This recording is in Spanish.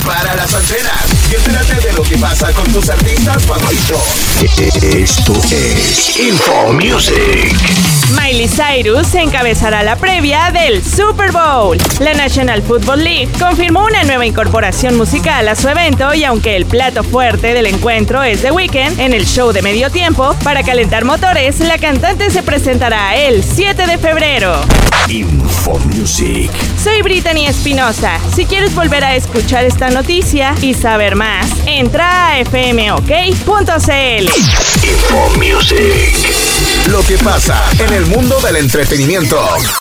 Prepara las antenas y entérate de lo que pasa con tus artistas favoritos. Esto es Info Music. Miley Cyrus encabezará la previa del Super Bowl. La National Football League confirmó una nueva incorporación musical a su evento y aunque el plato fuerte del encuentro es The Weeknd, en el show de medio tiempo, para calentar motores, la cantante se presentará el 7 de febrero. Info Music. Soy Brittany Espinosa. Si quieres volver a escuchar esta noticia y saber más, entra a fmok.cl. Info Music. Lo que pasa en el mundo del entretenimiento.